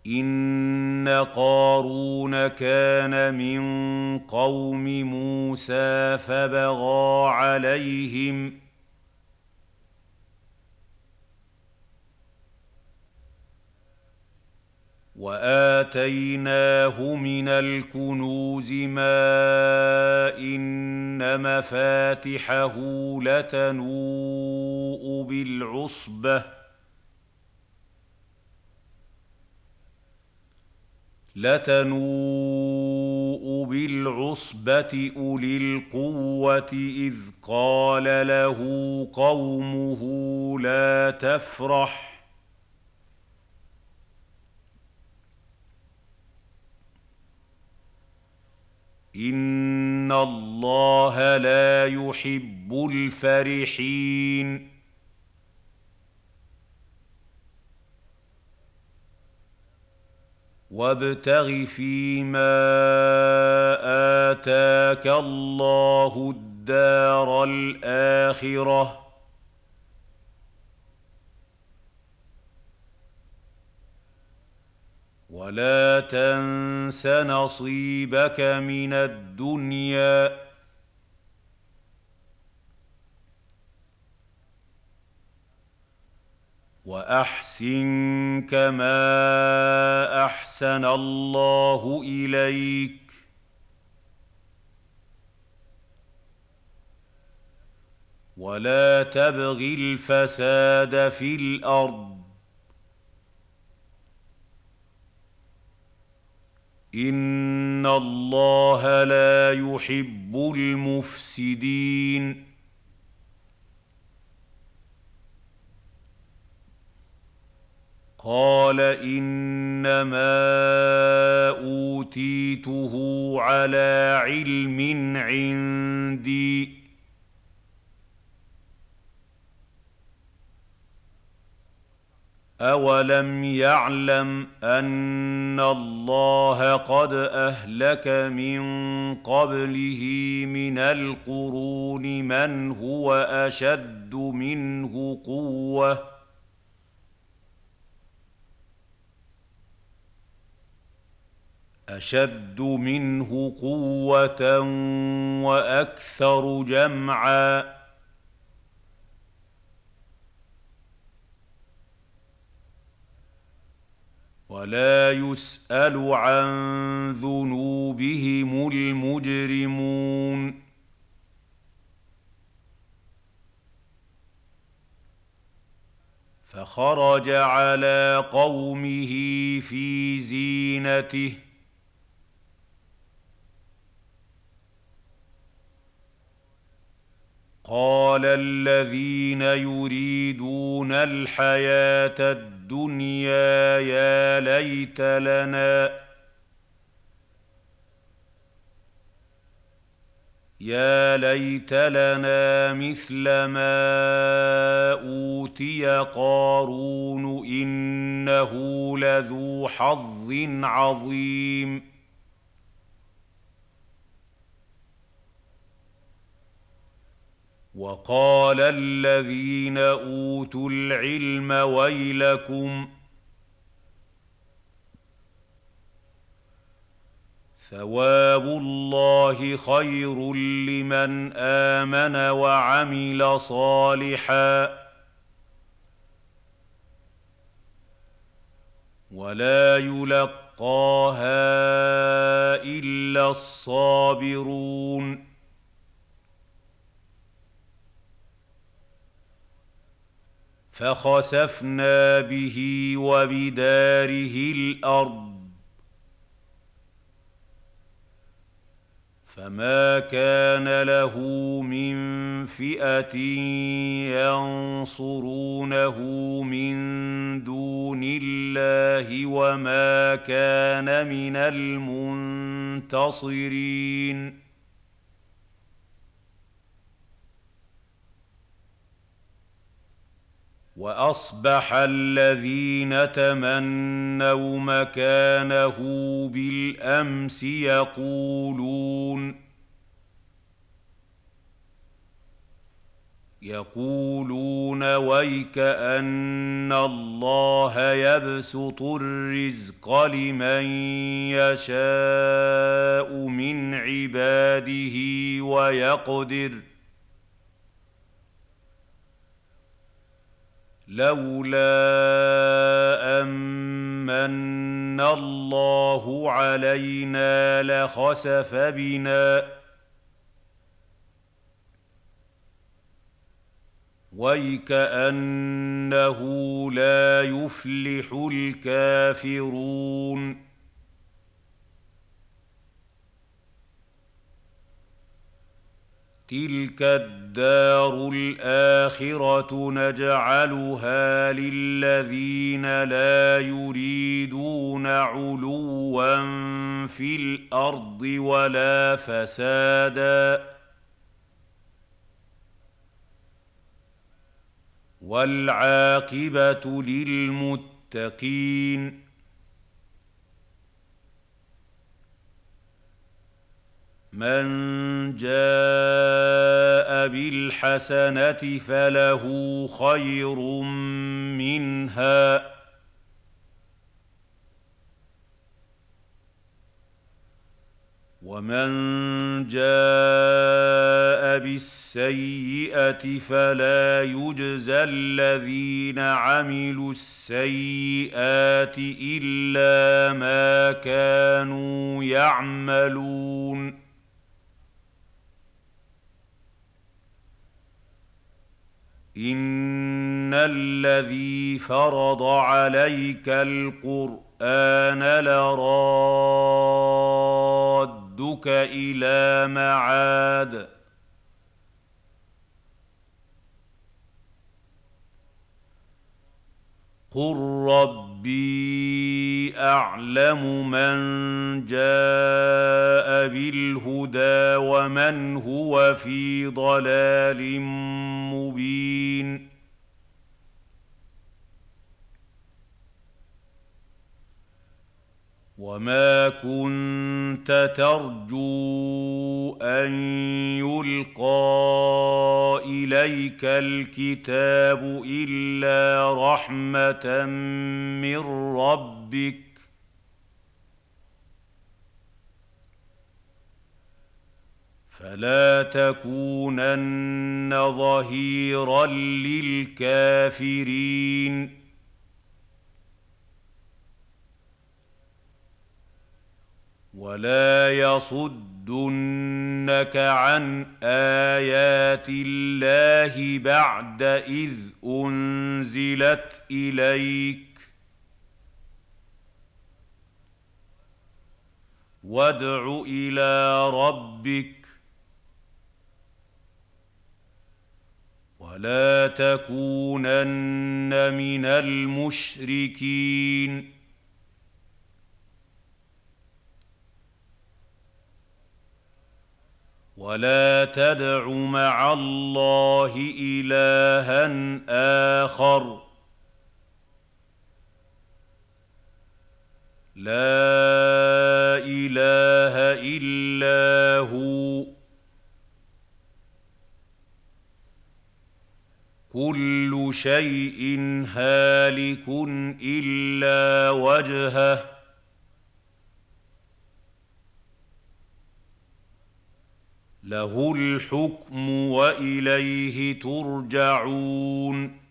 إن قارون كان من قوم موسى فبغى عليهم وآتيناه من الكنوز ما إن مفاتحه لتنوء بالعصبة أولي القوة إذ قال له قومه لا تفرح إن الله لا يحب الفرحين وابتغ فيما آتاك الله الدار الآخرة ولا تنس نصيبك من الدنيا وأحسن كما أحسن الله إليك ولا تبغ الفساد في الأرض إن الله لا يحب المفسدين قال إنما أوتيته على علم عندي أولم يعلم أن الله قد أهلك من قبله من القرون من هو أشد منه قوة وأكثر جمعا ولا يسأل عن ذنوبهم المجرمون فخرج على قومه في زينته قال الذين يريدون الحياة الدنيا يا ليت لنا مثل ما أوتي قارون إنه لذو حظ عظيم وقال الذين أوتوا العلم ويلكم ثواب الله خير لمن آمن وعمل صالحا ولا يلقاها إلا الصابرون فخسفنا به وبداره الأرض فما كان له من فئة ينصرونه من دون الله وما كان من المنتصرين وأصبح الذين تمنوا مكانه بالأمس يقولون ويك أن الله يبسط الرزق لمن يشاء من عباده ويقدر لولا أمن الله علينا لخسف بنا ويكأنه لا يفلح الكافرون تلك الدار الآخرة نجعلها للذين لا يريدون علوا في الأرض ولا فسادا والعاقبة للمتقين من جاء بالحسنة فله خير منها ومن جاء بالسيئة فلا يجزى الذين عملوا السيئات إلا ما كانوا يعملون إن الذي فرض عليك القرآن لرادك إلى معاد قل ربي أعلم من جاء بالهدى ومن هو في ضلال مبين وما كنت ترجو أن يلقى إليك الكتاب إلا رحمة من ربك فلا تكونن ظهيرا للكافرين ولا يصدنك عن آيات الله بعد إذ أنزلت إليك وادع إلى ربك ولا تكونن من المشركين ولا تدع مع الله إلها آخر لا إله إلا هو كل شيء هالك إلا وجهه له الحكم وإليه ترجعون